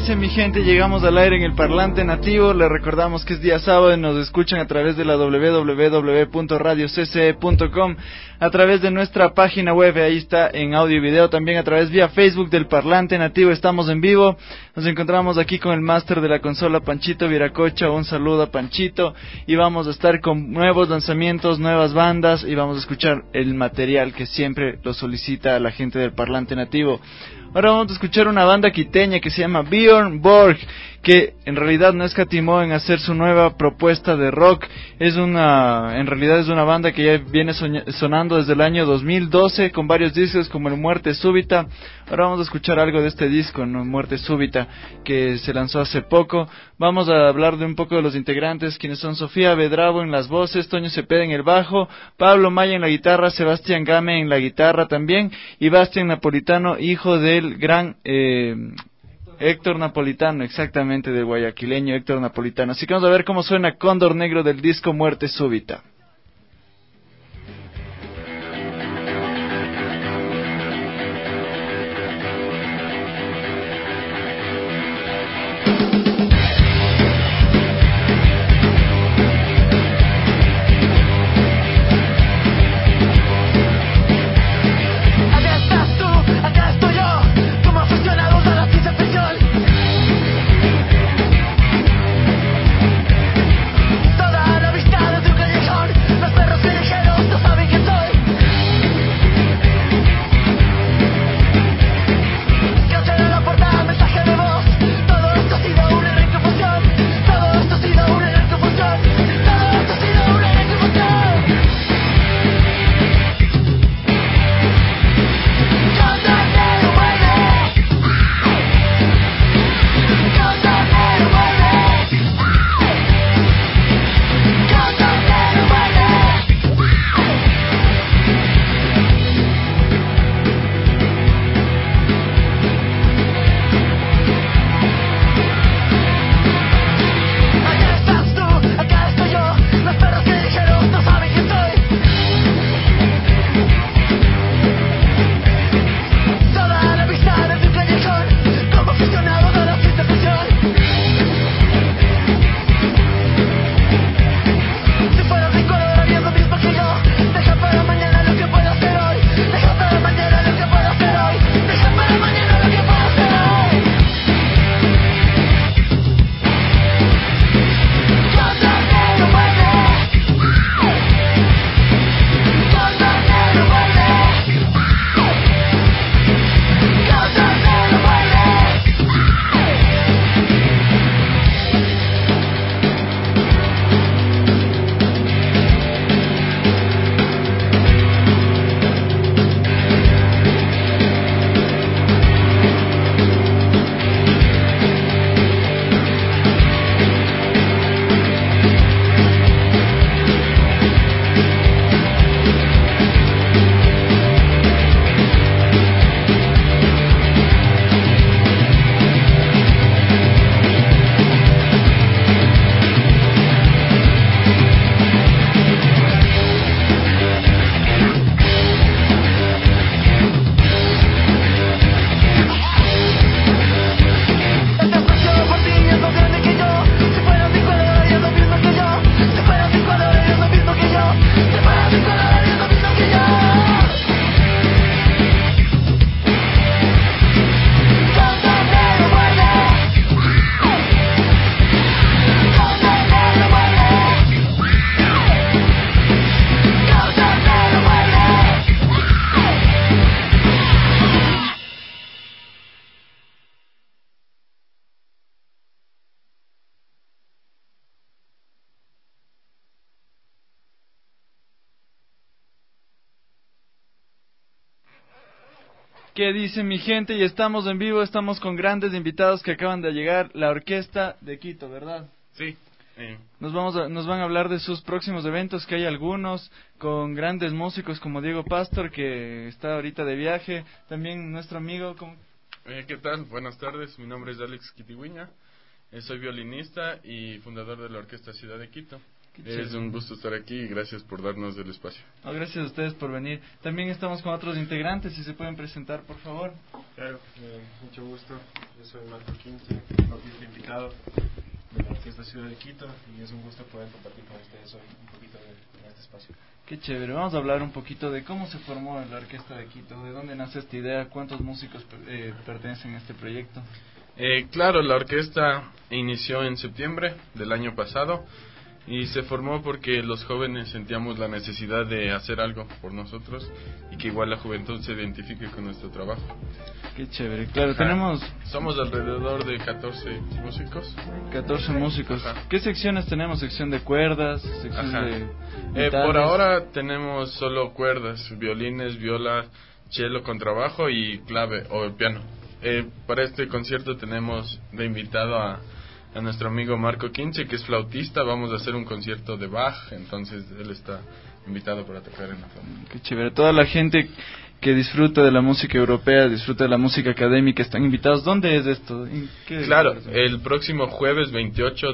dice mi gente? Llegamos al aire en el Parlante Nativo. Les recordamos que es día sábado y nos escuchan a través de la www.radiocce.com, a través de nuestra página web, ahí está en audio y video, también a través vía Facebook del Parlante Nativo. Estamos en vivo, nos encontramos aquí con el máster de la consola, Panchito Viracocha. Un saludo a Panchito, y vamos a estar con nuevos lanzamientos, nuevas bandas, y vamos a escuchar el material que siempre lo solicita a la gente del Parlante Nativo. Ahora vamos a escuchar una banda quiteña que se llama Björn Borg, que en realidad no escatimó en hacer su nueva propuesta de rock. En realidad es una banda que ya viene sonando desde el año 2012 con varios discos como el Muerte Súbita. Ahora vamos a escuchar algo de este disco, ¿no? Muerte Súbita, que se lanzó hace poco. Vamos a hablar de un poco de los integrantes, quienes son Sofía Bedravo en las voces, Toño Cepeda en el bajo, Pablo Maya en la guitarra, Sebastián Game en la guitarra también, y Bastián Napolitano, hijo del gran Héctor Napolitano, exactamente, del guayaquileño Héctor Napolitano. Así que vamos a ver cómo suena Cóndor Negro del disco Muerte Súbita. ¿Qué dice mi gente? Y estamos en vivo, estamos con grandes invitados que acaban de llegar, la Orquesta de Quito, ¿verdad? Sí. Nos van a hablar de sus próximos eventos, que hay algunos, con grandes músicos como Diego Pastor, que está ahorita de viaje, también nuestro amigo... ¿Qué tal? Buenas tardes, mi nombre es Alex Quitigüiña, soy violinista y fundador de la Orquesta Ciudad de Quito. Es un gusto estar aquí y gracias por darnos el espacio. No, gracias a ustedes por venir. También estamos con otros integrantes, si se pueden presentar, por favor. Claro, mucho gusto. Yo soy Marco Quince, invitado de la Orquesta Ciudad de Quito, y es un gusto poder compartir con ustedes hoy un poquito de este espacio. Qué chévere. Vamos a hablar un poquito de cómo se formó la Orquesta de Quito, de dónde nace esta idea, cuántos músicos pertenecen a este proyecto. Claro, la orquesta inició en septiembre del año pasado y se formó porque los jóvenes sentíamos la necesidad de hacer algo por nosotros y que igual la juventud se identifique con nuestro trabajo. Qué chévere, claro, Somos alrededor de 14 músicos. 14 músicos. Ajá. ¿Qué secciones tenemos? ¿Sección de cuerdas? ¿Sección de metales? Por ahora tenemos solo cuerdas, violines, viola, cello, contrabajo y clave o el piano. Para este concierto tenemos de invitado a nuestro amigo Marco Quince, que es flautista. Vamos a hacer un concierto de Bach, entonces él está invitado para tocar en la flauta. Qué chévere. Toda la gente que disfruta de la música europea, disfruta de la música académica, están invitados. ¿Dónde es esto? Claro, el próximo jueves 28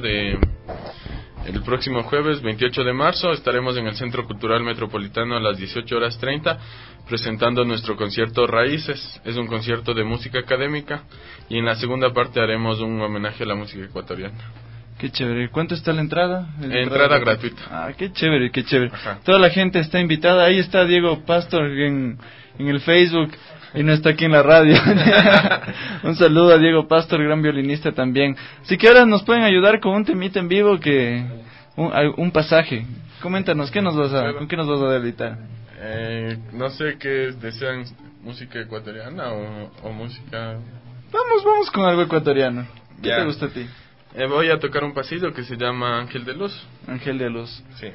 de marzo estaremos en el Centro Cultural Metropolitano a las 18:30 presentando nuestro concierto Raíces. Es un concierto de música académica y en la segunda parte haremos un homenaje a la música ecuatoriana. Qué chévere. ¿Cuánto está la entrada? Entrada gratuita. Ah, qué chévere, qué chévere. Ajá. Toda la gente está invitada. Ahí está Diego Pastor en el Facebook y no está aquí en la radio. Un saludo a Diego Pastor, gran violinista también. Si que ahora nos pueden ayudar con un temita en vivo, un pasaje. Coméntanos, ¿con qué nos vas a deleitar? No sé qué desean, música ecuatoriana o música... Vamos con algo ecuatoriano. ¿Qué Ya. te gusta a ti? Voy a tocar un pasillo que se llama Ángel de Luz. Ángel de Luz. Sí.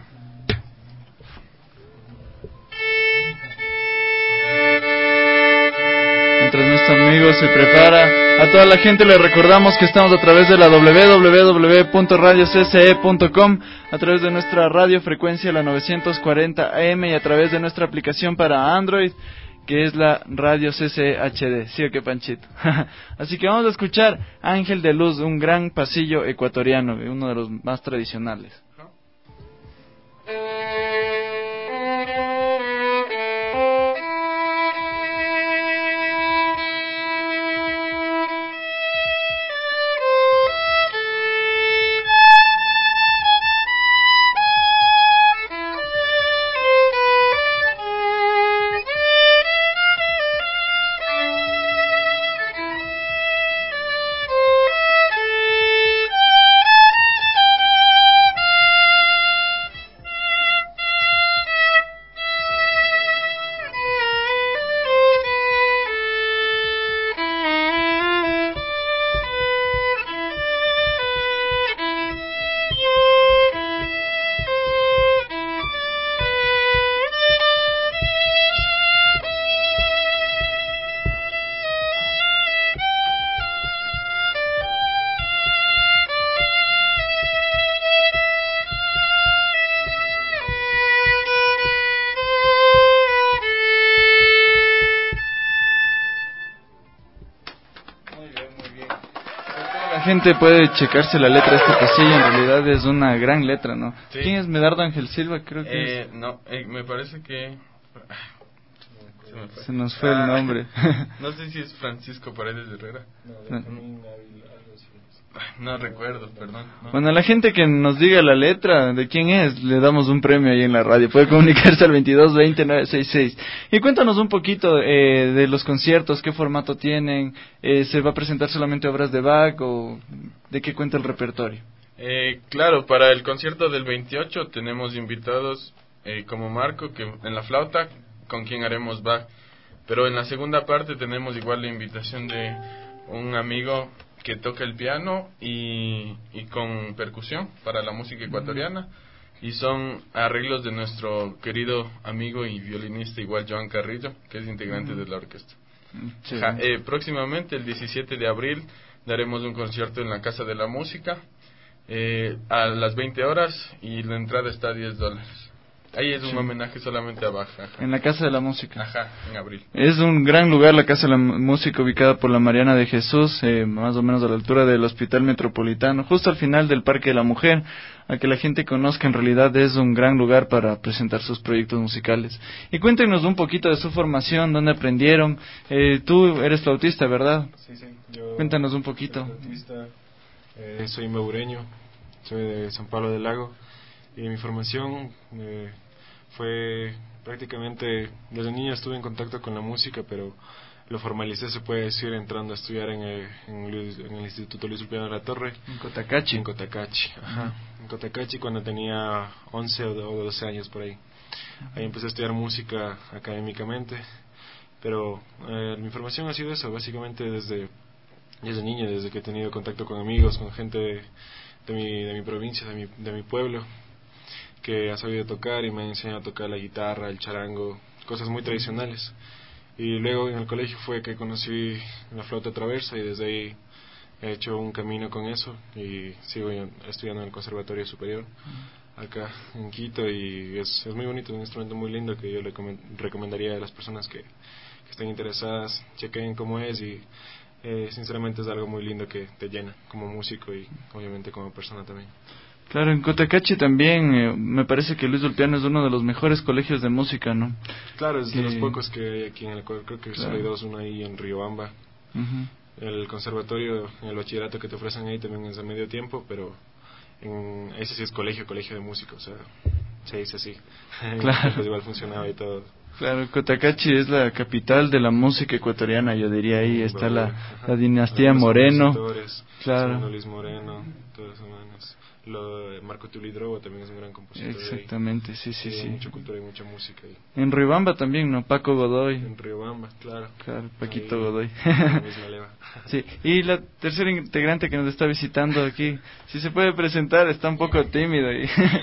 Mientras nuestro amigo se prepara, a toda la gente le recordamos que estamos a través de la www.radiocce.com, a través de nuestra radiofrecuencia la 940 AM y a través de nuestra aplicación para Android, que es la Radio CCE HD. ¿Sí o qué, Panchito? Así que vamos a escuchar Ángel de Luz, un gran pasillo ecuatoriano, uno de los más tradicionales. La gente puede checarse la letra de este pasillo, en realidad es una gran letra, ¿no? Sí. ¿Quién es Medardo Ángel Silva? Creo que No, me parece que... se nos fue el nombre. No sé si es Francisco Paredes Herrera. No recuerdo, perdón. No. Bueno, a la gente que nos diga la letra de quién es, le damos un premio ahí en la radio. Puede comunicarse al 2220-966. Y cuéntanos un poquito de los conciertos, qué formato tienen, ¿se va a presentar solamente obras de Bach o de qué cuenta el repertorio? Claro, para el concierto del 28 tenemos invitados como Marco, que en la flauta, con quien haremos Bach. Pero en la segunda parte tenemos igual la invitación de un amigo que toca el piano y con percusión para la música ecuatoriana, y son arreglos de nuestro querido amigo y violinista igual Joan Carrillo, que es integrante de la orquesta. Sí. Próximamente el 17 de abril daremos un concierto en la Casa de la Música a las 20 horas y la entrada está a $10. Ahí es un homenaje solamente a Bach. Ajá. En la Casa de la Música. Ajá, en abril. Es un gran lugar la Casa de la Música, ubicada por la Mariana de Jesús, más o menos a la altura del Hospital Metropolitano, justo al final del Parque de la Mujer, a que la gente conozca. En realidad es un gran lugar para presentar sus proyectos musicales. Y cuéntenos un poquito de su formación, dónde aprendieron. Tú eres flautista, ¿verdad? Sí, yo Cuéntanos un poquito. soy flautista, soy maureño, soy de San Pablo del Lago, y mi formación fue prácticamente, desde niño estuve en contacto con la música, pero lo formalicé, se puede decir, entrando a estudiar en el Instituto Luis Ulpiano de la Torre. En Cotacachi. En Cotacachi, ajá. En Cotacachi cuando tenía 11 o 12 años por ahí. Ahí empecé a estudiar música académicamente, pero mi formación ha sido eso, básicamente desde niño, desde que he tenido contacto con amigos, con gente de mi provincia, de mi pueblo, que ha sabido tocar y me ha enseñado a tocar la guitarra, el charango, cosas muy tradicionales. Y luego en el colegio fue que conocí la flauta traversa y desde ahí he hecho un camino con eso y sigo estudiando en el Conservatorio Superior acá en Quito, y es muy bonito, un instrumento muy lindo que yo le recomendaría a las personas que estén interesadas, chequen cómo es, y sinceramente es algo muy lindo que te llena como músico y obviamente como persona también. Claro, en Cotacachi también me parece que Luis Ulpiano es uno de los mejores colegios de música, ¿no? Claro, es de los pocos que hay aquí en el Ecuador, creo que solo hay dos, uno ahí en Riobamba. El conservatorio, en el bachillerato que te ofrecen ahí también es a medio tiempo, pero ese sí es colegio de música, o sea, se dice así. Claro. Pues igual funcionaba y todo. Claro, Cotacachi es la capital de la música ecuatoriana, yo diría. Ahí está la dinastía Moreno. Claro. Luis Moreno, todos esos manos. Marco Tully Drogo también es un gran compositor. Exactamente, sí. Mucha cultura y mucha música ahí. En Riobamba también, ¿no? Paco Godoy. En Riobamba, claro. Claro, Paquito Godoy. La misma leva. Sí, y la tercera integrante que nos está visitando aquí, si se puede presentar, está un poco tímido.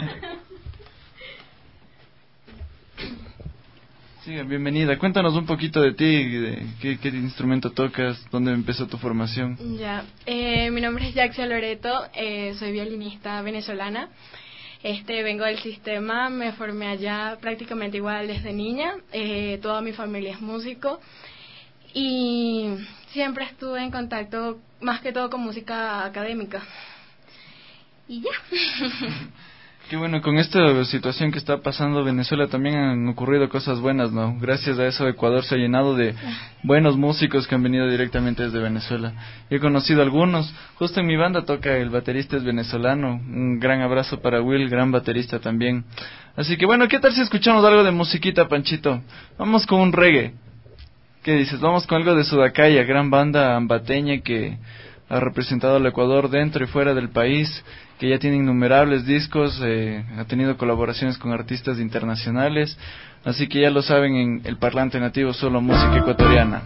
Sí, bienvenida. Cuéntanos un poquito de ti, de qué instrumento tocas, dónde empezó tu formación. Ya, mi nombre es Jaxia Loreto, soy violinista venezolana. Vengo del sistema, me formé allá prácticamente igual desde niña. Toda mi familia es músico y siempre estuve en contacto más que todo con música académica. Y ya. Qué bueno, con esta situación que está pasando Venezuela también han ocurrido cosas buenas, ¿no? Gracias a eso Ecuador se ha llenado de buenos músicos que han venido directamente desde Venezuela. Yo he conocido algunos, justo en mi banda toca el baterista es venezolano, un gran abrazo para Will, gran baterista también. Así que bueno, ¿qué tal si escuchamos algo de musiquita, Panchito? Vamos con un reggae. ¿Qué dices? Vamos con algo de Sudacaya, gran banda ambateña que ha representado al Ecuador dentro y fuera del país, que ya tiene innumerables discos, ha tenido colaboraciones con artistas internacionales, así que ya lo saben, en El Parlante Nativo solo música ecuatoriana.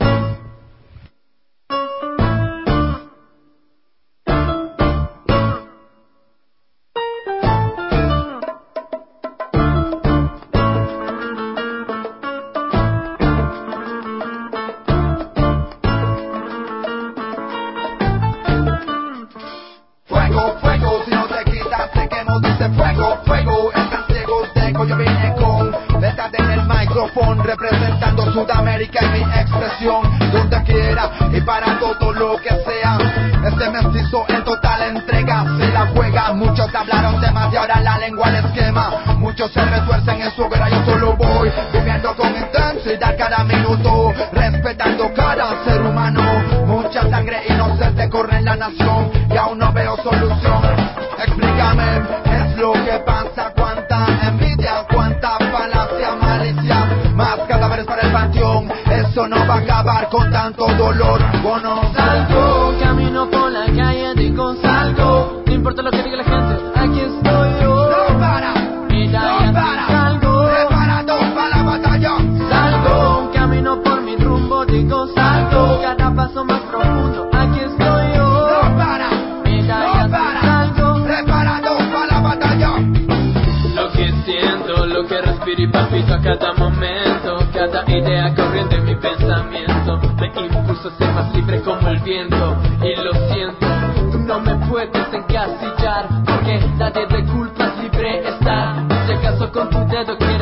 Representando Sudamérica en mi expresión, donde quiera y para todo lo que sea. Este mestizo en total entrega se la juega. Muchos hablaron de más y ahora la lengua les quema. Muchos se retuercen en su vera, yo solo voy viviendo con intensidad cada minuto, respetando cada ser humano. Mucha sangre inocente corre en la nación y aún no veo solución. Explícame, ¿qué es lo que pasa? Cuánta envidia, cuánta falacia, malicia, más cadáveres para el panteón. Eso no va a acabar con tanto dolor. Bueno, salgo, camino por la calle, digo salgo. No importa lo que diga la gente, aquí estoy yo. No para, no para. Salgo, preparado para la batalla. Salgo, camino por mi rumbo, digo salgo. Cada paso más profundo, aquí estoy yo. No para, no para. Salgo, preparado para la batalla. Lo que siento, lo que respiro y palpito a cada momento. Cada idea corriente en mi pensamiento me impulsa a ser más libre como el viento. Y lo siento, tú no me puedes encasillar, porque nadie de culpas libre está. Si acaso con tu dedo quieres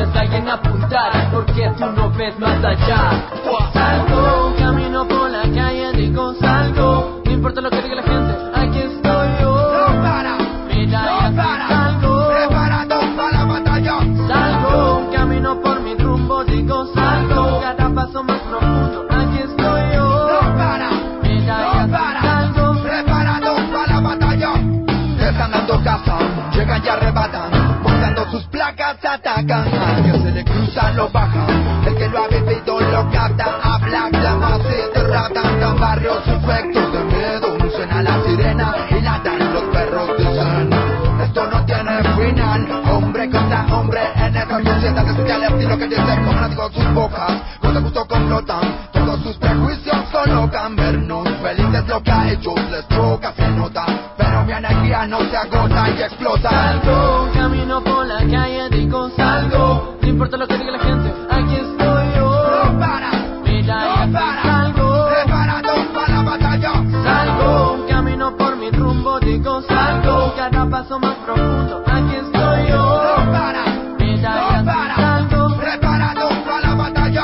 apuntar, porque tú no ves más allá. Salgo, camino por la calle, digo salgo, no importa lo que diga la gente, aquí estoy yo. No para, Mira, y no así para, salgo, preparados para la batalla. salgo, camino por mi rumbo, digo salgo, cada paso más profundo, aquí estoy yo. No para, Mira, y no así para, salgo, preparados para la batalla. Están dando casa, llegan y arrebatan, buscando sus placas atacan. Al que se le cruzan lo bajan, el que lo ha vivido lo capta. Habla, clama, se derratan, dan barrios efectos de miedo. Suena la sirena y ladran los perros dicen: esto no tiene final. Hombre contra hombre en esta sociedad es el estilo que dicen, como con sus bocas, con el gusto complotan, todos sus prejuicios colocan. Vernos felices lo que a ellos les choca, se nota, pero mi energía no se agota y explota. salgo, camino por la calle, digo salgo, no importa lo que diga la gente, aquí estoy yo. No para, Mira, y no así para, salgo, preparados para la batalla. salgo, camino por mi rumbo, digo salgo, cada paso más profundo, aquí estoy yo. No para, Mira, y no así para, salgo, preparados para la batalla.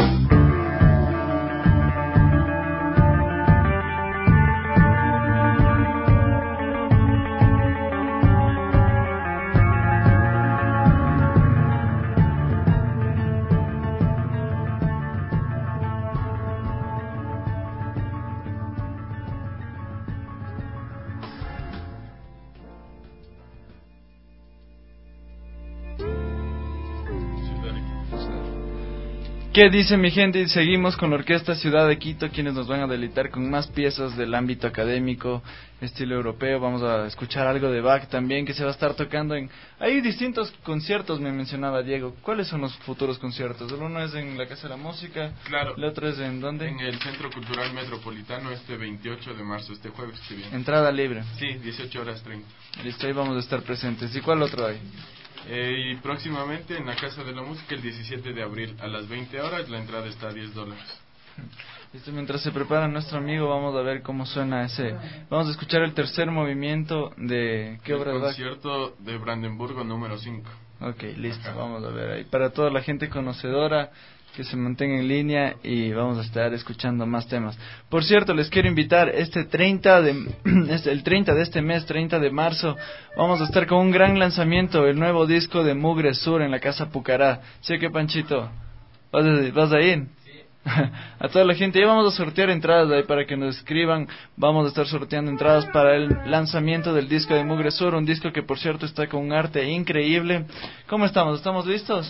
¿Qué dice mi gente? Y seguimos con la Orquesta Ciudad de Quito, quienes nos van a deleitar con más piezas del ámbito académico, estilo europeo. Vamos a escuchar algo de Bach también, que se va a estar tocando en... Hay distintos conciertos, me mencionaba Diego. ¿Cuáles son los futuros conciertos? El uno es en la Casa de la Música, Claro. el otro es en ¿dónde? En el Centro Cultural Metropolitano este 28 de marzo, este jueves que viene. Entrada libre. Sí, 18:30. Listo, ahí vamos a estar presentes. ¿Y cuál otro hay? Y próximamente en la Casa de la Música el 17 de abril a las 20 horas, la entrada está a $10. Listo, mientras se prepara nuestro amigo, vamos a ver cómo suena ese. Vamos a escuchar el tercer movimiento de... ¿Qué obra de El Bach? concierto de Brandenburgo número 5. Ok, listo, vamos a ver ahí. Para toda la gente conocedora, que se mantenga en línea y vamos a estar escuchando más temas. Por cierto, les quiero invitar el 30 de este mes, 30 de marzo, vamos a estar con un gran lanzamiento, el nuevo disco de Mugre Sur en la Casa Pucará. ¿Sí que, Panchito? ¿Vas a ir? A toda la gente, ya vamos a sortear entradas ahí para que nos escriban. Vamos a estar sorteando entradas para el lanzamiento del disco de Mugre Sur, un disco que por cierto está con un arte increíble. ¿Cómo estamos? ¿Estamos listos?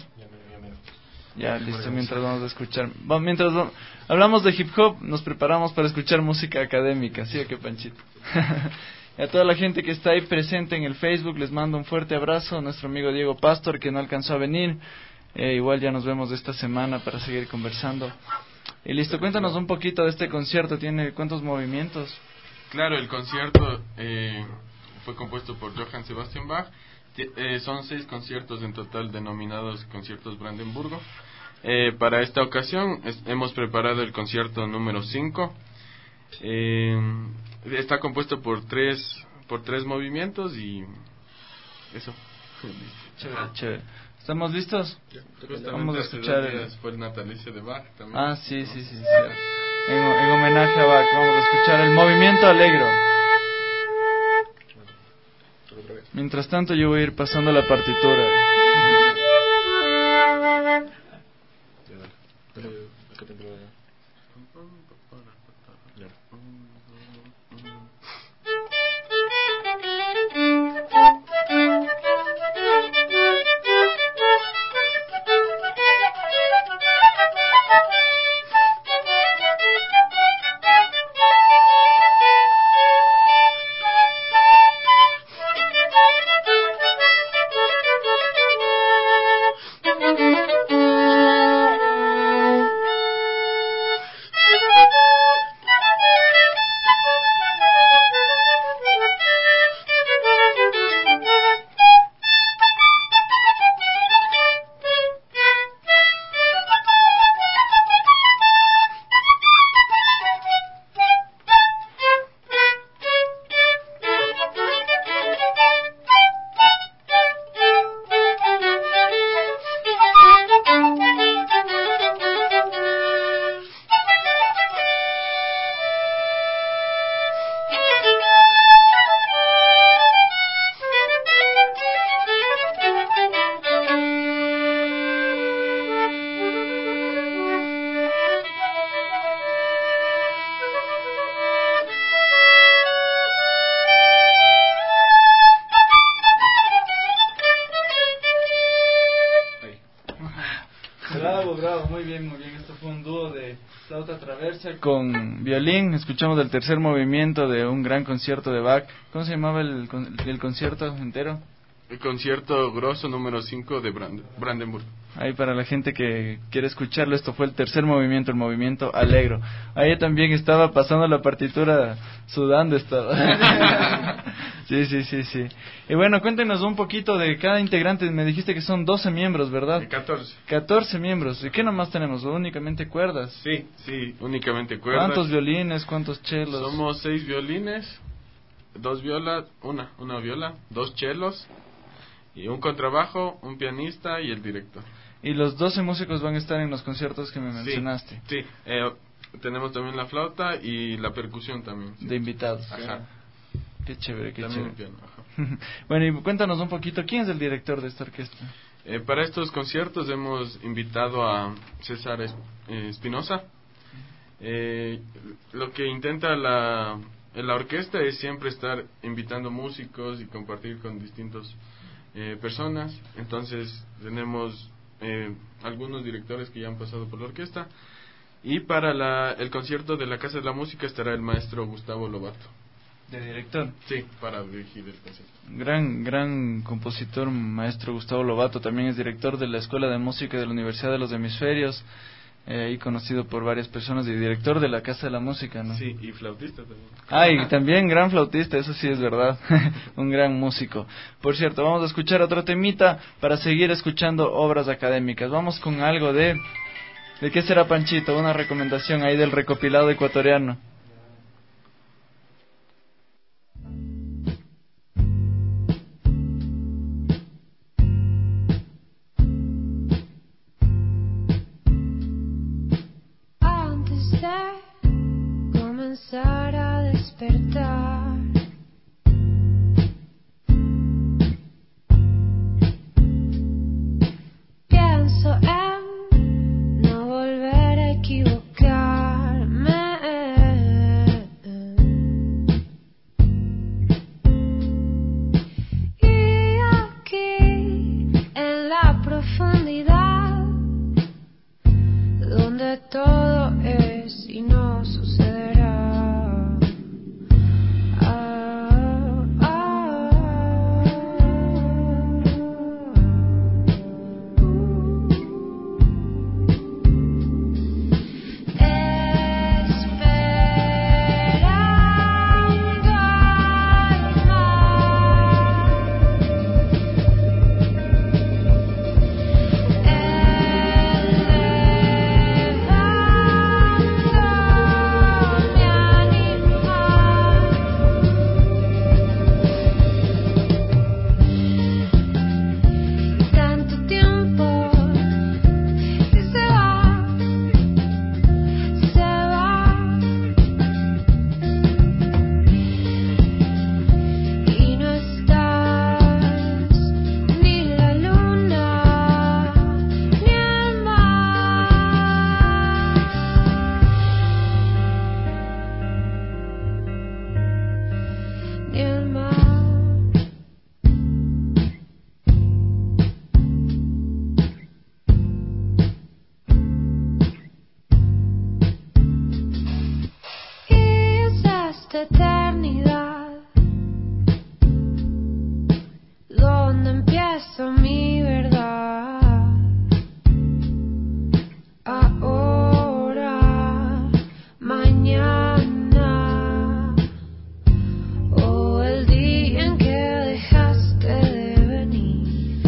Ya, listo, mientras vamos a escuchar. Hablamos de hip hop, nos preparamos para escuchar música académica, ¿sí o qué, Panchito? Y a toda la gente que está ahí presente en el Facebook, les mando un fuerte abrazo. A nuestro amigo Diego Pastor, que no alcanzó a venir. Igual ya nos vemos esta semana para seguir conversando. Y listo, cuéntanos un poquito de este concierto. ¿Tiene cuántos movimientos? Claro, el concierto fue compuesto por Johann Sebastian Bach. Son 6 conciertos en total denominados conciertos Brandenburgo. Para esta ocasión hemos preparado el concierto número 5. Está compuesto por tres movimientos y eso. Chévere, chévere. ¿Estamos listos? Justamente Vamos a hace escuchar 2 días fue el natalicio de Bach también. Ah, sí. En homenaje a Bach, vamos a escuchar el movimiento alegro. Mientras tanto yo voy a ir pasando la partitura. bravo, muy bien, muy bien. Esto fue un dúo de flauta traversa con violín. Escuchamos el tercer movimiento de un gran concierto de Bach. ¿Cómo se llamaba el concierto entero? El concierto grosso número 5 de Brandenburg. Ahí para la gente que quiere escucharlo, esto fue el tercer movimiento, el movimiento Allegro. Ahí también estaba pasando la partitura, sudando estaba. Sí. Y bueno, cuéntenos un poquito de cada integrante. Me dijiste que son 12 miembros, ¿verdad? 14. 14 miembros. ¿Y qué nomás tenemos? ¿Únicamente cuerdas? Sí, únicamente cuerdas. ¿Cuántos violines? ¿Cuántos chelos? Somos 6 violines, 2 violas, una viola, 2 chelos, y un contrabajo, un pianista y el director. ¿Y los 12 músicos van a estar en los conciertos que me mencionaste? Sí, tenemos también la flauta y la percusión también. Sí. De invitados. Ajá. Qué chévere, qué también chévere. el piano, ajá. Bueno, y cuéntanos un poquito, ¿quién es el director de esta orquesta? Para estos conciertos hemos invitado a César Espinosa. Lo que intenta la orquesta es siempre estar invitando músicos y compartir con distintas personas. Entonces tenemos algunos directores que ya han pasado por la orquesta. Y para el concierto de la Casa de la Música estará el maestro Gustavo Lobato. ¿De director? Sí, para dirigir el concierto. Gran compositor, maestro Gustavo Lobato. También es director de la Escuela de Música de la Universidad de los Hemisferios, y conocido por varias personas, y director de la Casa de la Música, ¿no? Sí, y flautista Y también. también gran flautista, eso sí es verdad. Un gran músico. Por cierto, vamos a escuchar otro temita para seguir escuchando obras académicas. Vamos con algo ¿de qué será, Panchito? Una recomendación ahí del recopilado ecuatoriano. Comenzar a despertar, pienso en no volver a equivocarme, y aquí en la profundidad donde todo es y no sucederá. Eternidad, donde empiezo mi verdad. Ahora, mañana, o el día en que dejaste de venir.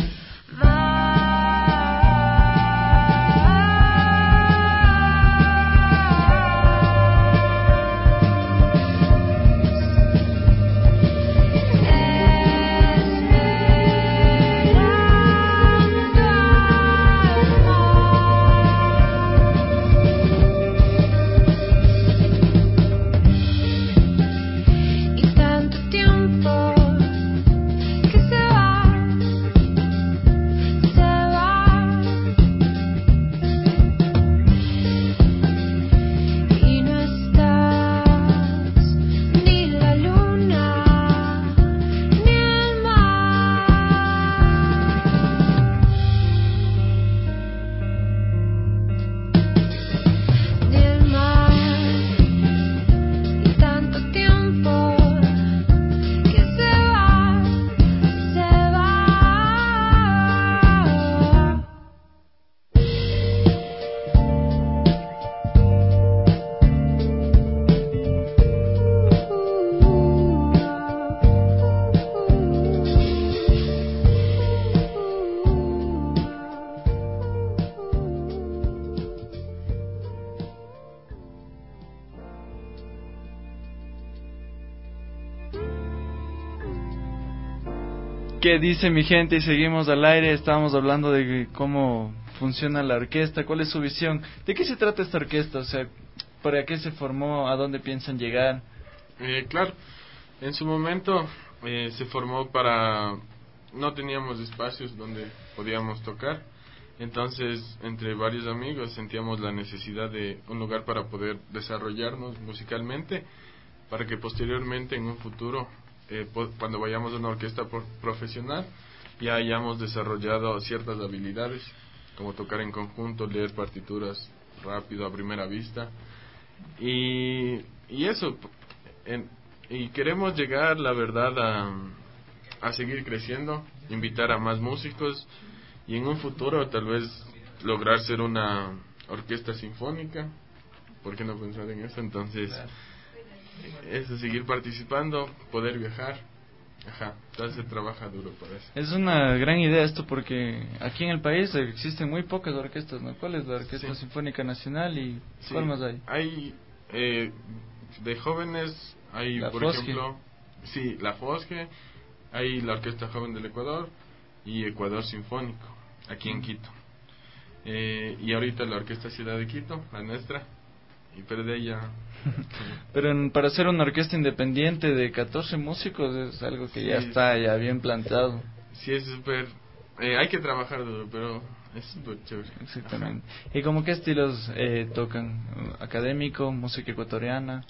¿Qué dice mi gente? Y seguimos al aire. Estábamos hablando de cómo funciona la orquesta, cuál es su visión. ¿De qué se trata esta orquesta? O sea, ¿para qué se formó? ¿A dónde piensan llegar? Claro, en su momento se formó para... No teníamos espacios donde podíamos tocar, entonces entre varios amigos sentíamos la necesidad de un lugar para poder desarrollarnos musicalmente, para que posteriormente en un futuro, cuando vayamos a una orquesta profesional, ya hayamos desarrollado ciertas habilidades, como tocar en conjunto, leer partituras rápido a primera vista, y eso, y queremos llegar, la verdad, a seguir creciendo, invitar a más músicos, y en un futuro tal vez lograr ser una orquesta sinfónica. ¿Por qué no pensar en eso? Entonces, eso, seguir participando, poder viajar. Ajá, entonces se trabaja duro para eso. Es una gran idea esto, porque aquí en el país existen muy pocas orquestas, ¿no? ¿Cuál es la Orquesta Sinfónica Nacional y cuál más hay? Hay de jóvenes, hay La por Fosque. ejemplo, sí, la Fosque, hay la Orquesta Joven del Ecuador y Ecuador Sinfónico, aquí en Quito. Y ahorita la Orquesta Ciudad de Quito, la nuestra, y pero de ella... Pero para ser una orquesta independiente de 14 músicos es algo que ya está ya bien plantado. Sí, es súper... hay que trabajar duro, pero es súper chévere. Exactamente. ¿Y como qué estilos tocan? ¿Académico, música ecuatoriana?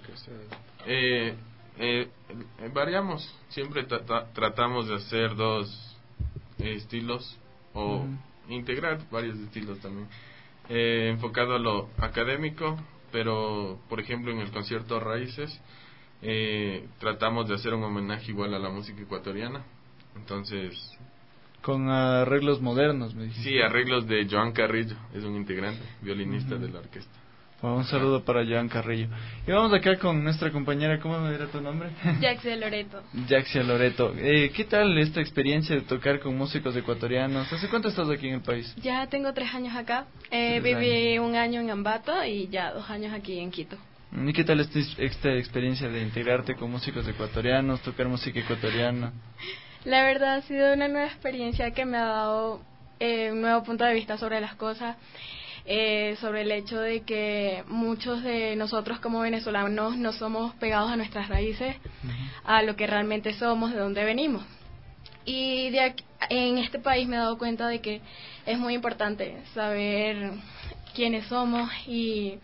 Variamos, siempre tratamos de hacer dos estilos o integrar varios estilos también, enfocado a lo académico, pero por ejemplo en el concierto Raíces tratamos de hacer un homenaje igual a la música ecuatoriana, entonces con arreglos modernos, me dijiste. Sí, arreglos de Joan Carrillo, es un integrante, violinista de la orquesta. Bueno, un saludo para Joan Carrillo. Y vamos acá con nuestra compañera, ¿cómo era tu nombre? Jaxia Loreto. Jaxia Loreto. ¿Qué tal esta experiencia de tocar con músicos ecuatorianos? ¿Hace cuánto estás aquí en el país? Ya tengo 3 años acá. 3 viví años. 1 año en Ambato y ya 2 años aquí en Quito. ¿Y qué tal esta experiencia de integrarte con músicos ecuatorianos, tocar música ecuatoriana? La verdad ha sido una nueva experiencia que me ha dado un nuevo punto de vista sobre las cosas, sobre el hecho de que muchos de nosotros como venezolanos no somos pegados a nuestras raíces, a lo que realmente somos, de dónde venimos. Y de aquí, en este país me he dado cuenta de que es muy importante saber quiénes somos y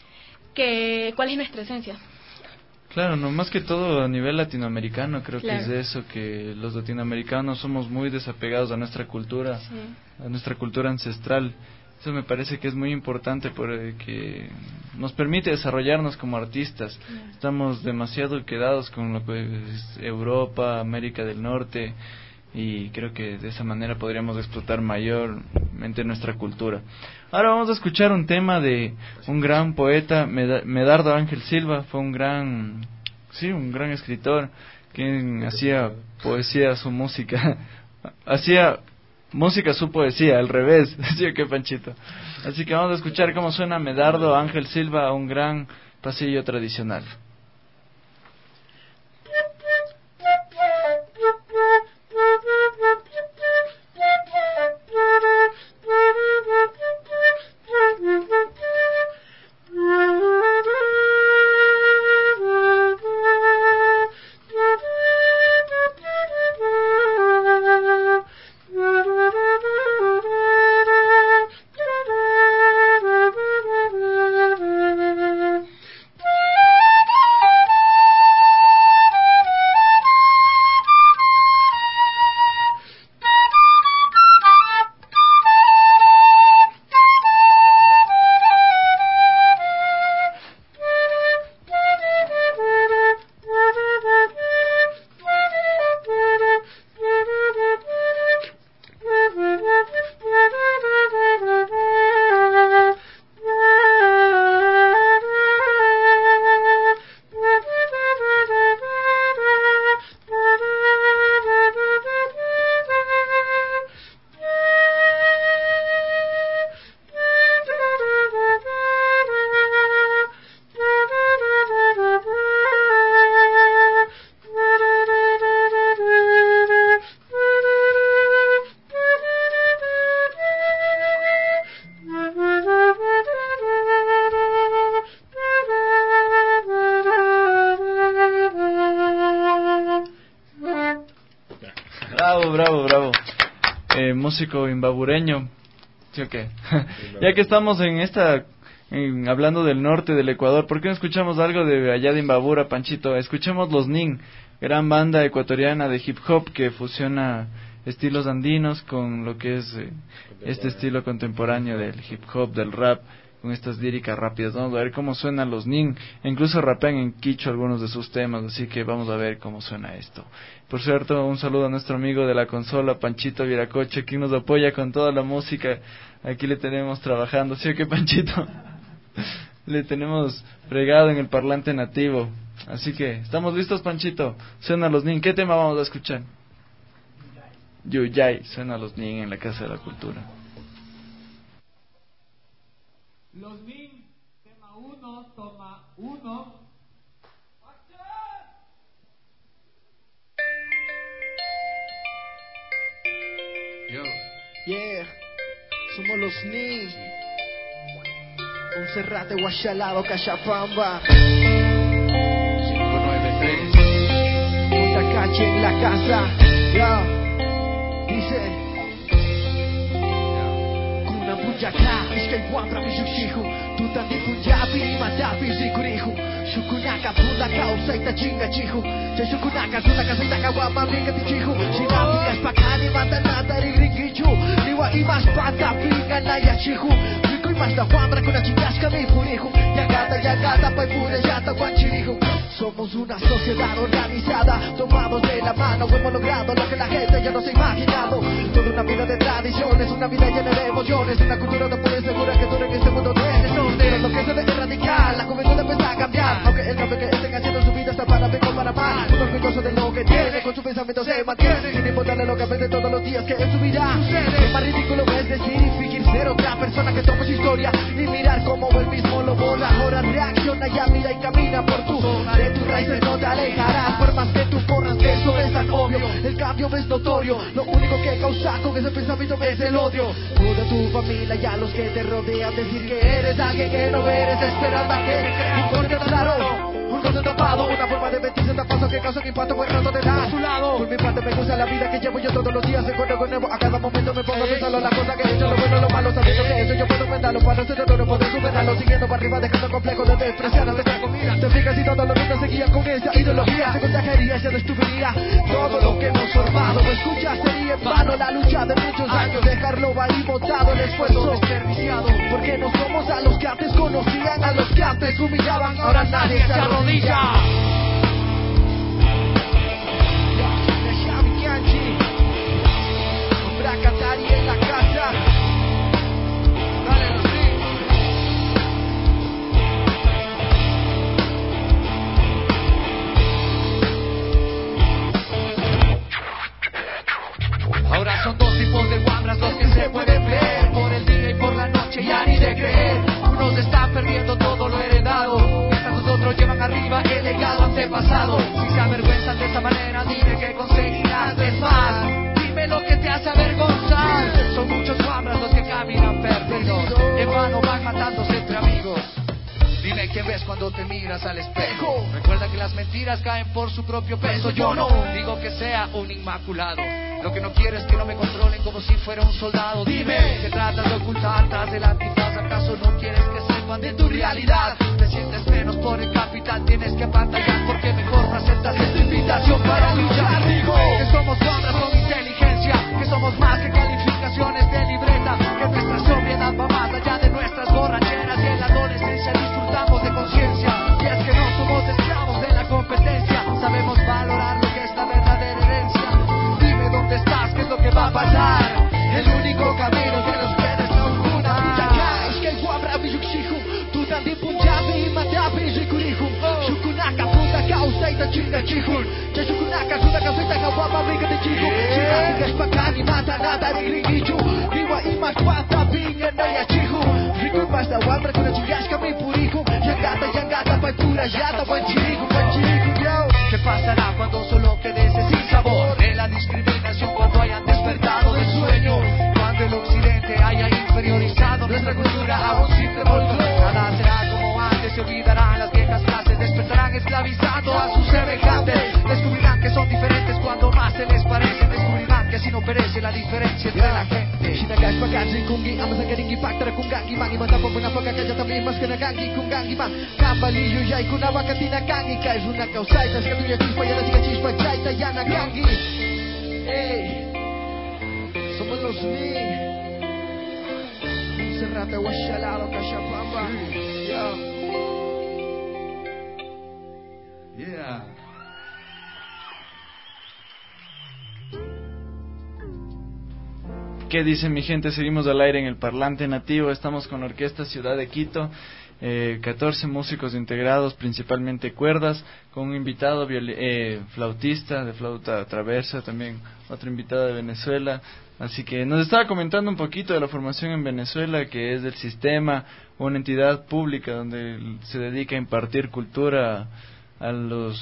cuál es nuestra esencia. Claro, no más que todo a nivel latinoamericano, creo Claro. que es eso, que los latinoamericanos somos muy desapegados a nuestra cultura, a nuestra cultura ancestral. Eso me parece que es muy importante porque nos permite desarrollarnos como artistas. Estamos demasiado quedados con lo que es Europa, América del Norte, y creo que de esa manera podríamos explotar mayormente nuestra cultura. Ahora vamos a escuchar un tema de un gran poeta, Medardo Ángel Silva. Fue un gran escritor, quien hacía poesía a su música, hacía música a su poesía, al revés, ¿sí o qué, Panchito? Así que vamos a escuchar cómo suena Medardo Ángel Silva, un gran pasillo tradicional. músico imbabureño, ¿sí o qué? Ya que estamos hablando del norte del Ecuador, ¿por qué no escuchamos algo de allá de Imbabura, Panchito? Escuchemos Los Nin, gran banda ecuatoriana de hip hop que fusiona estilos andinos con lo que es este estilo contemporáneo del hip hop, del rap, con estas líricas rápidas. Vamos a ver cómo suenan Los Nin, incluso rapean en quichua algunos de sus temas, así que vamos a ver cómo suena esto. Por cierto, un saludo a nuestro amigo de la consola, Panchito Viracocha, quien nos apoya con toda la música. Aquí le tenemos trabajando, ¿sí o qué, Panchito? Le tenemos fregado en el parlante nativo. Así que, ¿estamos listos, Panchito? Suena Los Nin. ¿Qué tema vamos a escuchar? Yuyay, suena Los Nin en la Casa de la Cultura. Los Nin, tema 1, toma 1. Yo. Yeah, somos Los Nin. Monserrate, Guachalado, Cachapamba. 593. Montacache en la casa. Yo. Dice. Kuna Punjaka, Iskay Wambra, Mishukshihu. Tutandi Punjabi, Matapi, Zikurihu. Shukunaka, Punaka, Usaita, Chinga, Chihu. Shukunaka, Sunaka, Sunaka, Wama, Minga, Tichihu. Shinapi, Aspakani, Matanata, Rigrigichu. Niwa, Imas, Pata, Pinga, Naya, Chihu. Mas da Wambra con la chingasca mi purijo. Yagata, Paipura, Yata, Guanchirijo. Somos una sociedad organizada. Tomamos de la mano, hemos logrado lo que la gente ya no se ha imaginado. Toda una vida de tradiciones, una vida llena de emociones. Una cultura no puede asegurar que dure en este mundo de desorden. Pero lo que se debe erradicar, la juventud empieza a cambiar. Aunque el cambio que estén haciendo en su vida está para bien o para mal. Un orgulloso de lo que tiene, con su pensamiento se mantiene. Sin importarle lo que aprende todos los días que en su vida sucede. Lo más ridículo es decir y fingir ser otra persona que toma su historia y mirar como él mismo lo borra. Ahora reacciona, ya mira y camina por tu zona. De tus raíces no te alejarás, por más que tú corras, que eso es tan obvio. El cambio es notorio, lo único que causa con ese pensamiento es el odio. Toda tu familia y a los que te rodean decir que eres alguien que no eres, esperando a que un corte claro, un corte tapado, una forma de vestirse tan paso que causa un impacto buen rato de dar a su lado. Por mi parte me gusta la vida que llevo yo todos los días, encuentro con nuevo, a cada momento me pongo a pensar las cosas que he hecho, lo bueno, lo malo, sabiendo que eso yo puedo enmendarlo, para hacer todo, no poder superarlo, siguiendo para arriba, dejando complejo de despreciar a nuestra comida. Te fijas y todos los niños seguían con esa ideología, se contagiaría, se destruiría todo lo que hemos formado. Escucha, sería en vano la lucha de muchos años, dejarlo ahí botado, el esfuerzo desperdiciado, porque no somos a los que antes conocían, a los que antes humillaban, ahora nadie se arrodilla. Bracatari en la casa. Dale, Los Nin. Ahora son dos tipos de guambras los que se pueden ver, por el día y por la noche, ya ni de creer. Unos están perdiendo todo lo heredado, mientras los otros llevan arriba el legado antepasado. Si se avergüenzan de esa manera, dime que conseguirás de más. Dime lo que te hace avergonzar. Son muchos guambras los que caminan perdidos, en vano van matándose entre amigos. Dime qué ves cuando te miras al espejo. Recuerda que las mentiras caen por su propio peso. Yo no digo que sea un inmaculado, lo que no quiero es que no me controlen como si fuera un soldado. Dime, ¿qué tratas de ocultar tras del antifaz? ¿Acaso no quieres que sepan de tu realidad? Te sientes menos por el capital, tienes que pantallar, porque mejor no aceptas esta invitación para luchar. Digo que somos guambras con inteligencia, que somos más que calificaciones de libreta, que nuestra sobriedad va más allá de nuestras borracheras y en la adolescencia disfrutamos de conciencia. Y es que no somos esclavos de la competencia, sabemos valorar lo que es la verdadera herencia. Dime dónde estás, qué es lo que va a pasar. El único camino que nos queda es la oscura. Punjaka, Iskay Wambra, Mishukshihu. Tutandi Punjabi, Matapi, Zikurihu. Shukunaka, Punjaka, Usaita, Chinga, Chihu. Shukunaka, Sunaka, Usaita, Wama, Minga, Tichihu. Shinapi, Aspakani, Matanata, Rigrigichu. Niwa, Imas, Pata, Pinga, Naya, Chihu. Riku, Basta, Wambra, Kuna, Chingasca, Mi Purihu. Yagata, Paipura, Yata, Guanchirihu, yo. ¿Qué pasará cuando solo quedes sin sabor? De la discriminación cuando hayan despertado del sueño, cuando el occidente haya inferiorizado nuestra cultura a un simple folclore. Nada será como antes, se olvidarán las viejas clases, despertarán esclavizando a sus semejantes. Descubrirán que son diferentes cuando más se les parecen, descubrirán que si no romperese la diferencia entre la gente. Shinagai pagkaji kungi ama sa karingi paktara kung gangi mangi mata pa muna pagkakadya también mas que na gangi kung gangi man kambalillo yay kunawa katina gangi kay una causaitas katuya chispa ya la chica chispa yaita yana gangi. Ey, somos los Ning Serrate Washalalo Cachapamba. Yo. Yeah. ¿Qué dice mi gente? Seguimos al aire en el Parlante Nativo. Estamos con la Orquesta Ciudad de Quito. 14 músicos integrados, principalmente cuerdas, con un invitado flautista de flauta traversa, también otro invitado de Venezuela. Así que nos estaba comentando un poquito de la formación en Venezuela, que es del sistema, una entidad pública donde se dedica a impartir cultura a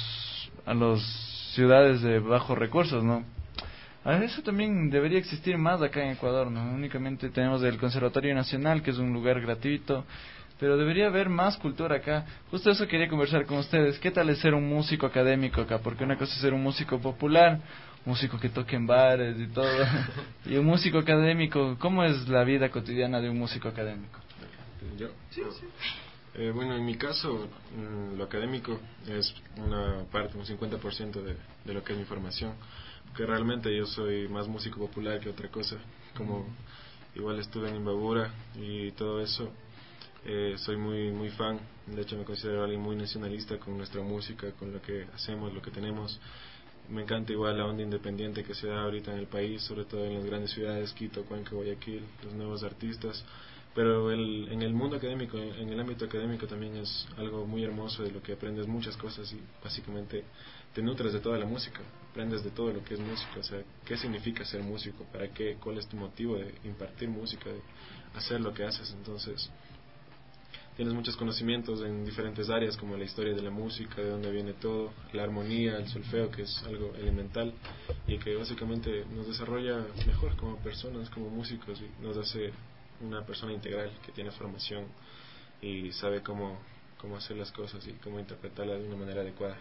los ciudades de bajos recursos, ¿no? Eso también debería existir más acá en Ecuador, ¿no? Únicamente tenemos el Conservatorio Nacional, que es un lugar gratuito, pero debería haber más cultura acá. Justo eso quería conversar con ustedes. ¿Qué tal es ser un músico académico acá? Porque una cosa es ser un músico popular, músico que toque en bares y todo, y un músico académico. ¿Cómo es la vida cotidiana de un músico académico? ¿Yo? Sí. Bueno, en mi caso, lo académico es una parte, un 50% de lo que es mi formación, porque realmente yo soy más músico popular que otra cosa. Como igual estuve en Imbabura y todo eso, soy muy fan. De hecho me considero alguien muy nacionalista con nuestra música, con lo que hacemos, lo que tenemos. Me encanta igual la onda independiente que se da ahorita en el país, sobre todo en las grandes ciudades, Quito, Cuenca, Guayaquil, los nuevos artistas. Pero en el mundo académico, en el ámbito académico también es algo muy hermoso, de lo que aprendes muchas cosas y básicamente te nutres de toda la música, aprendes de todo lo que es música, o sea, qué significa ser músico, para qué, cuál es tu motivo de impartir música, de hacer lo que haces. Entonces tienes muchos conocimientos en diferentes áreas, como la historia de la música, de dónde viene todo, la armonía, el solfeo, que es algo elemental y que básicamente nos desarrolla mejor como personas, como músicos, y nos hace una persona integral que tiene formación y sabe cómo hacer las cosas y cómo interpretarlas de una manera adecuada.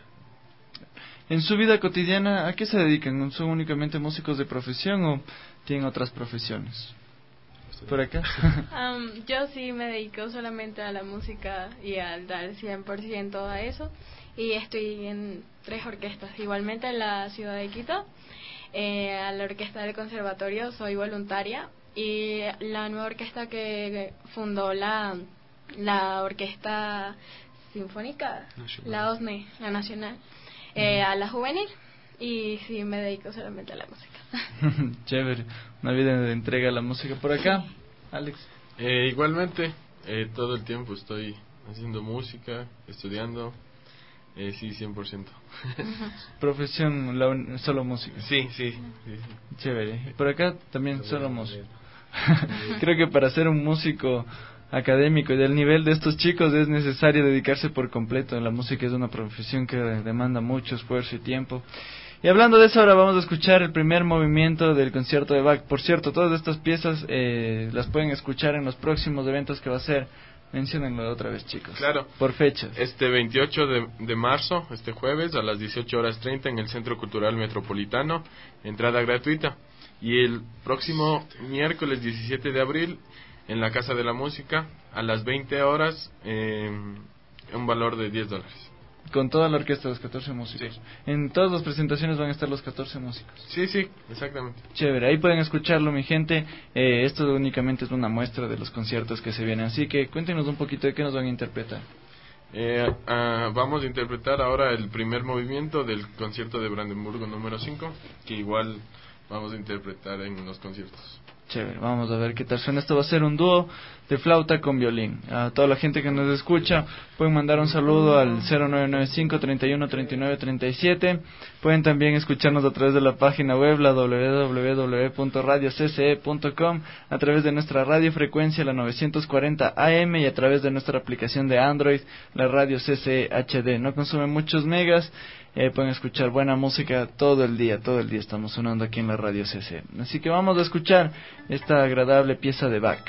En su vida cotidiana, ¿a qué se dedican? ¿Son únicamente músicos de profesión o tienen otras profesiones? ¿Por acá? Yo sí me dedico solamente a la música y al dar 100% a eso. Y estoy en 3 orquestas. Igualmente en la ciudad de Quito, a la orquesta del conservatorio soy voluntaria. Y la nueva orquesta que fundó la orquesta sinfónica, la OSNE, la nacional, a la juvenil. Y sí, me dedico solamente a la música. Chévere, una vida de entrega a la música. Por acá, Alex. Igualmente, todo el tiempo estoy haciendo música, estudiando, sí, 100%. Profesión, solo música. Sí. Chévere. Por acá también solo música. Creo que para ser un músico académico y del nivel de estos chicos es necesario dedicarse por completo. La música es una profesión que demanda mucho esfuerzo y tiempo. Y hablando de eso, ahora vamos a escuchar el primer movimiento del concierto de Bach. Por cierto, todas estas piezas las pueden escuchar en los próximos eventos que va a ser. Menciónenlo otra vez, chicos. Claro. Por fechas. Este 28 de marzo, este jueves, a las 18:30 en el Centro Cultural Metropolitano, entrada gratuita. Y el próximo miércoles 17 de abril, en la Casa de la Música, a las 20 horas, un valor de $10. Con toda la orquesta, los 14 músicos. Sí. En todas las presentaciones van a estar los 14 músicos. Sí, exactamente. Chévere, ahí pueden escucharlo, mi gente. Esto únicamente es una muestra de los conciertos que se vienen. Así que cuéntenos un poquito de qué nos van a interpretar. Vamos a interpretar ahora el primer movimiento del concierto de Brandenburgo número 5, que igual vamos a interpretar en los conciertos. Chévere, vamos a ver qué tal suena. Esto va a ser un dúo de flauta con violín. A toda la gente que nos escucha, pueden mandar un saludo al 0995 31 39 37. Pueden también escucharnos a través de la página web, la www.radiocce.com, a través de nuestra radiofrecuencia, la 940 AM, y a través de nuestra aplicación de Android, la Radio CCE HD. No consume muchos megas. Pueden escuchar buena música todo el día estamos sonando aquí en la Radio CC. Así que vamos a escuchar esta agradable pieza de Bach.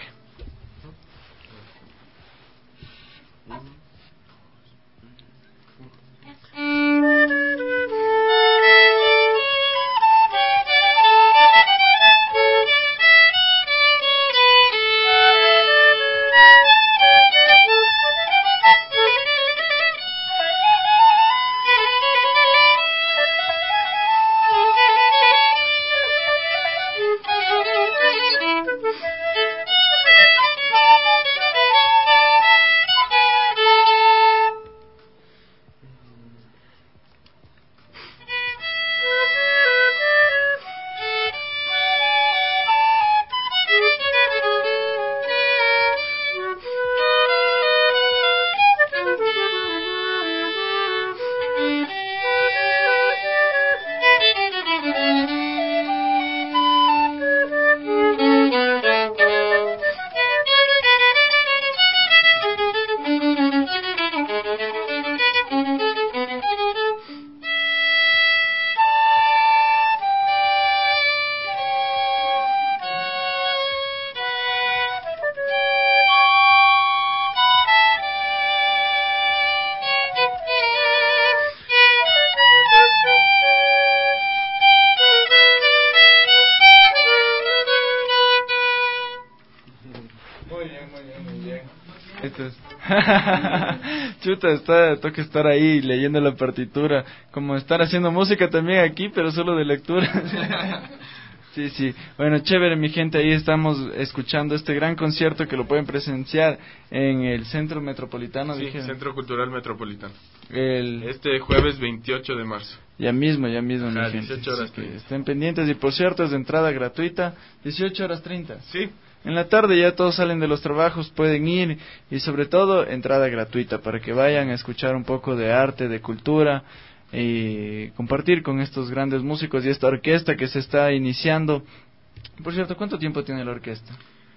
Chuta, toca estar ahí leyendo la partitura, como estar haciendo música también aquí, pero solo de lectura. Sí. Bueno, chévere, mi gente, ahí estamos escuchando este gran concierto que lo pueden presenciar en el Centro Metropolitano. Sí, dije. Centro Cultural Metropolitano. El... Este jueves 28 de marzo. Ya mismo, mi gente. 18 horas 30. Estén pendientes y por cierto es de entrada gratuita, 18 horas 30. Sí. En la tarde ya todos salen de los trabajos, pueden ir y sobre todo entrada gratuita para que vayan a escuchar un poco de arte, de cultura y compartir con estos grandes músicos y esta orquesta que se está iniciando. Por cierto, ¿cuánto tiempo tiene la orquesta?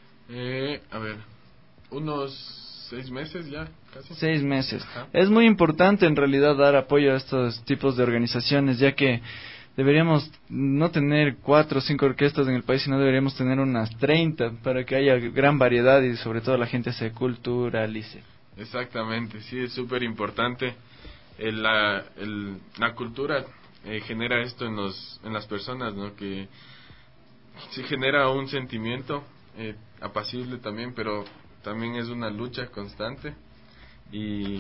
A ver, unos 6 meses ya, casi. 6 meses. Ajá. Es muy importante en realidad dar apoyo a estos tipos de organizaciones, ya que deberíamos no tener 4 o 5 orquestas en el país, sino deberíamos tener unas 30 para que haya gran variedad y sobre todo la gente se culturalice. Exactamente, sí, es súper importante. La cultura genera esto en las personas, ¿no? Que sí genera un sentimiento apacible también, pero también es una lucha constante y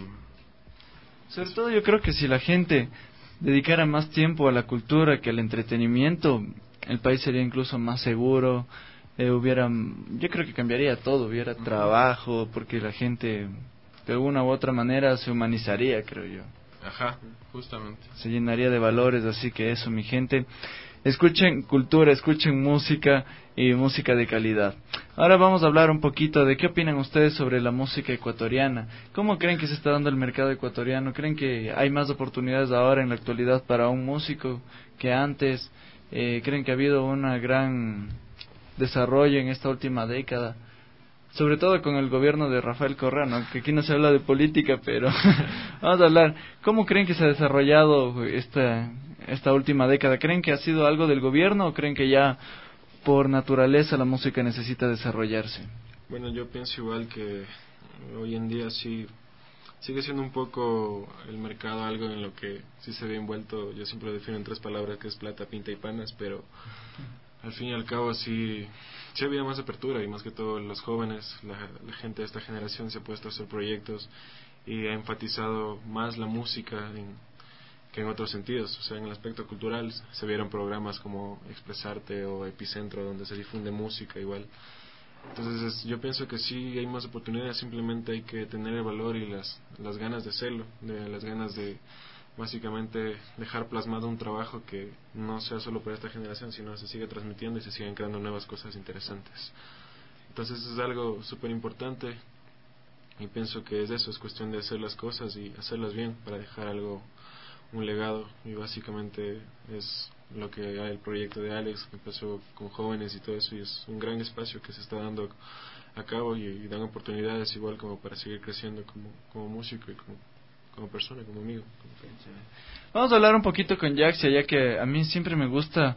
sobre todo yo creo que si la gente dedicara más tiempo a la cultura que al entretenimiento, el país sería incluso más seguro, yo creo que cambiaría todo, hubiera trabajo, porque la gente de alguna u otra manera se humanizaría, creo yo. Ajá, justamente. Se llenaría de valores, así que eso, mi gente. Escuchen cultura, escuchen música y música de calidad. Ahora vamos a hablar un poquito de qué opinan ustedes sobre la música ecuatoriana. ¿Cómo creen que se está dando el mercado ecuatoriano? ¿Creen que hay más oportunidades ahora en la actualidad para un músico que antes? ¿Creen que ha habido un gran desarrollo en esta última década? Sobre todo con el gobierno de Rafael Correa, ¿no? Que aquí no se habla de política, pero vamos a hablar. ¿Cómo creen que se ha desarrollado esta última década? ¿Creen que ha sido algo del gobierno o creen que ya por naturaleza la música necesita desarrollarse? Bueno, yo pienso igual que hoy en día sí sigue siendo un poco el mercado algo en lo que sí se ve envuelto. Yo siempre lo defino en 3 palabras, que es plata, pinta y panas, pero al fin y al cabo sí había más apertura y más que todo los jóvenes, la gente de esta generación se ha puesto a hacer proyectos y ha enfatizado más la música que en otros sentidos. O sea, en el aspecto cultural se vieron programas como Expresarte o Epicentro donde se difunde música igual. Entonces yo pienso que sí hay más oportunidades, simplemente hay que tener el valor y las ganas de hacerlo, las ganas de básicamente dejar plasmado un trabajo que no sea solo para esta generación, sino se siga transmitiendo y se sigan creando nuevas cosas interesantes. Entonces es algo súper importante y pienso que es cuestión de hacer las cosas y hacerlas bien para dejar un legado, y básicamente es lo que hay el proyecto de Alex, que empezó con jóvenes y todo eso, y es un gran espacio que se está dando a cabo y dan oportunidades igual como para seguir creciendo como músico y como persona, como amigo. Vamos a hablar un poquito con Jaxia, ya que a mí siempre me gusta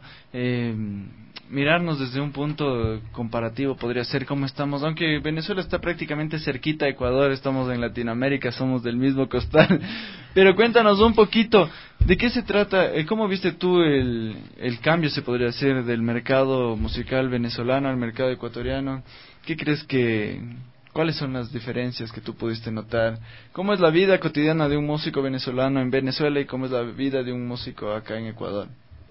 mirarnos desde un punto comparativo, podría ser cómo estamos, aunque Venezuela está prácticamente cerquita a Ecuador, estamos en Latinoamérica, somos del mismo costal, pero cuéntanos un poquito, ¿de qué se trata? ¿Cómo viste tú el cambio, se podría decir, del mercado musical venezolano al mercado ecuatoriano? ¿Qué crees ¿Cuáles son las diferencias que tú pudiste notar? ¿Cómo es la vida cotidiana de un músico venezolano en Venezuela y cómo es la vida de un músico acá en Ecuador?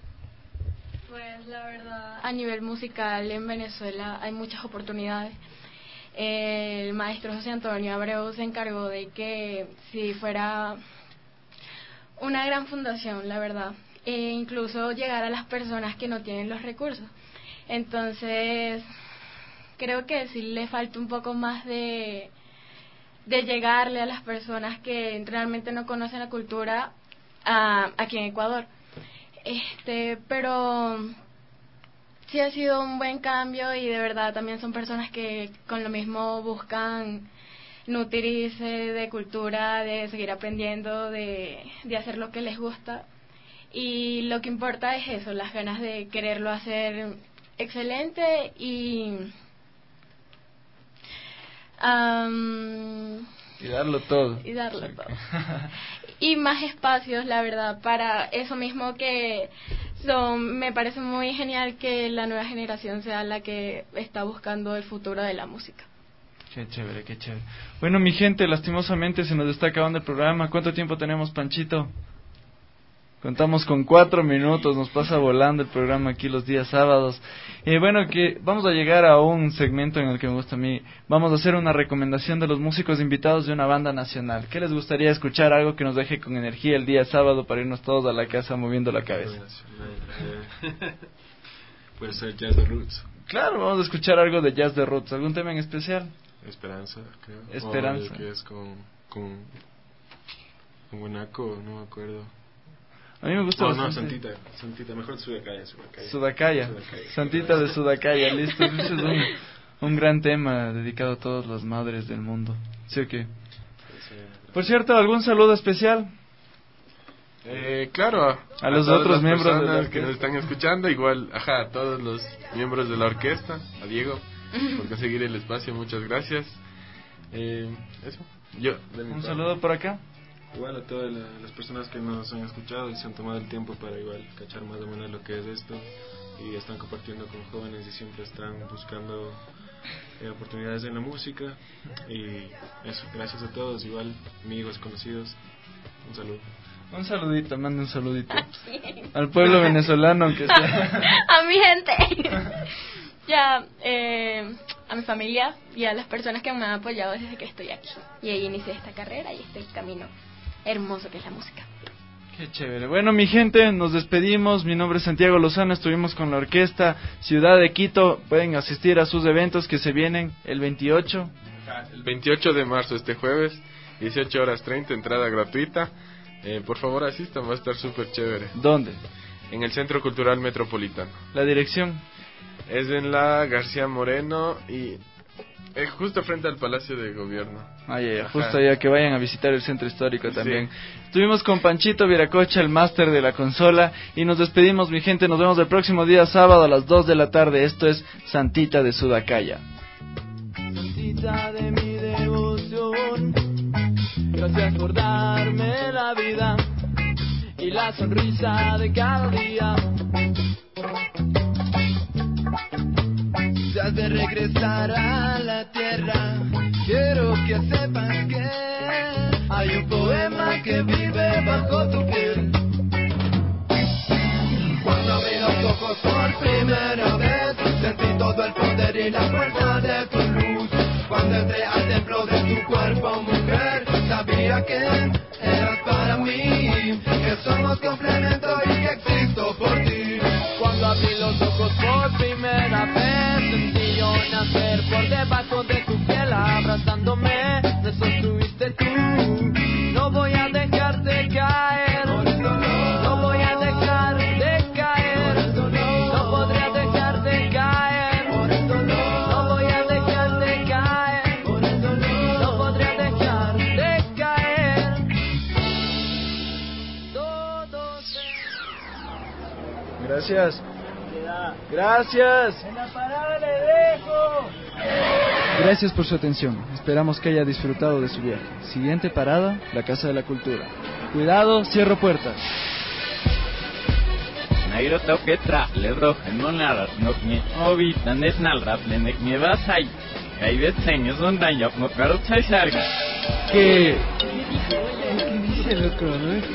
Pues la verdad, a nivel musical en Venezuela hay muchas oportunidades. El maestro José Antonio Abreu se encargó de que si fuera una gran fundación, la verdad, e incluso llegar a las personas que no tienen los recursos. Entonces creo que sí le falta un poco más de llegarle a las personas que realmente no conocen la cultura aquí en Ecuador. Pero sí ha sido un buen cambio y de verdad también son personas que con lo mismo buscan nutrirse de cultura, de seguir aprendiendo, de hacer lo que les gusta. Y lo que importa es eso, las ganas de quererlo hacer excelente y darlo todo. Y darlo todo. Y más espacios, la verdad, para eso mismo que me parece muy genial que la nueva generación sea la que está buscando el futuro de la música. Qué chévere, qué chévere. Bueno, mi gente, lastimosamente se nos está acabando el programa. ¿Cuánto tiempo tenemos, Panchito? Contamos con 4 minutos, nos pasa volando el programa aquí los días sábados. Bueno, que vamos a llegar a un segmento en el que me gusta a mí. Vamos a hacer una recomendación de los músicos invitados de una banda nacional. ¿Qué les gustaría escuchar? Algo que nos deje con energía el día sábado para irnos todos a la casa moviendo la cabeza. Puede ser jazz de roots. Claro, vamos a escuchar algo de jazz de roots. ¿Algún tema en especial? Esperanza, creo. Esperanza. O el que es con Guanaco, no me acuerdo. A mí me gusta bastante. Santita, mejor Sudacaya. Santita de Sudacaya, listo. Ese es un gran tema dedicado a todas las madres del mundo. ¿Sí o qué? Por cierto, ¿algún saludo especial? Claro, a los otros miembros de la orquesta que nos están escuchando, igual, a todos los miembros de la orquesta, a Diego por conseguir el espacio, muchas gracias. Eso, un saludo por acá. Igual a todas las personas que nos han escuchado y se han tomado el tiempo para igual cachar más o menos lo que es esto y están compartiendo con jóvenes y siempre están buscando oportunidades en la música y eso, gracias a todos, igual amigos, conocidos, un saludo. Un saludito, mande un saludito al pueblo venezolano, aunque sea. A mi gente. Ya, a mi familia y a las personas que me han apoyado desde que estoy aquí. Y ahí inicié esta carrera y este camino hermoso que es la música. Qué chévere. Bueno, mi gente, nos despedimos. Mi nombre es Santiago Lozano. Estuvimos con la orquesta Ciudad de Quito. Pueden asistir a sus eventos que se vienen el 28. El 28 de marzo, este jueves, 18:30, entrada gratuita. Por favor asistan, va a estar súper chévere. ¿Dónde? En el Centro Cultural Metropolitano. ¿La dirección? Es en la García Moreno y justo frente al Palacio de Gobierno. Justo allá, que vayan a visitar el centro histórico también. Sí. Estuvimos con Panchito Viracocha, el máster de la consola, y nos despedimos, mi gente. Nos vemos el próximo día sábado a las 2 de la tarde. Esto es Santita de Sudacaya. Santita de mi devoción, gracias por darme la vida y la sonrisa de cada día. Si has de regresar a la tierra, quiero que sepas que hay un poema que vive bajo tu piel. Cuando abrí los ojos por primera vez, sentí todo el poder y la fuerza de tu luz. Cuando entré al templo de tu cuerpo, mujer, sabía que eras para mí, que somos complemento y que existo por ti. Cuando abrí los ojos por primera vez, sentí yo nacer por debajo de tu piel, abrazándome, me sostuviste tú. No voy a dejarte caer, no voy a dejar de caer, no podré dejar de caer, no voy a dejar de caer, no podré dejar de caer. Gracias. Gracias. En la parada le dejo. Gracias por su atención. Esperamos que haya disfrutado de su viaje. Siguiente parada, la Casa de la Cultura. Cuidado, cierro puertas. Nairo toquetra, le roja, no nada, no me ovita, nesnal rap, le me vas ahí. Hay veces donde hay no caro chasar. ¿Qué dice, loco? ¿No?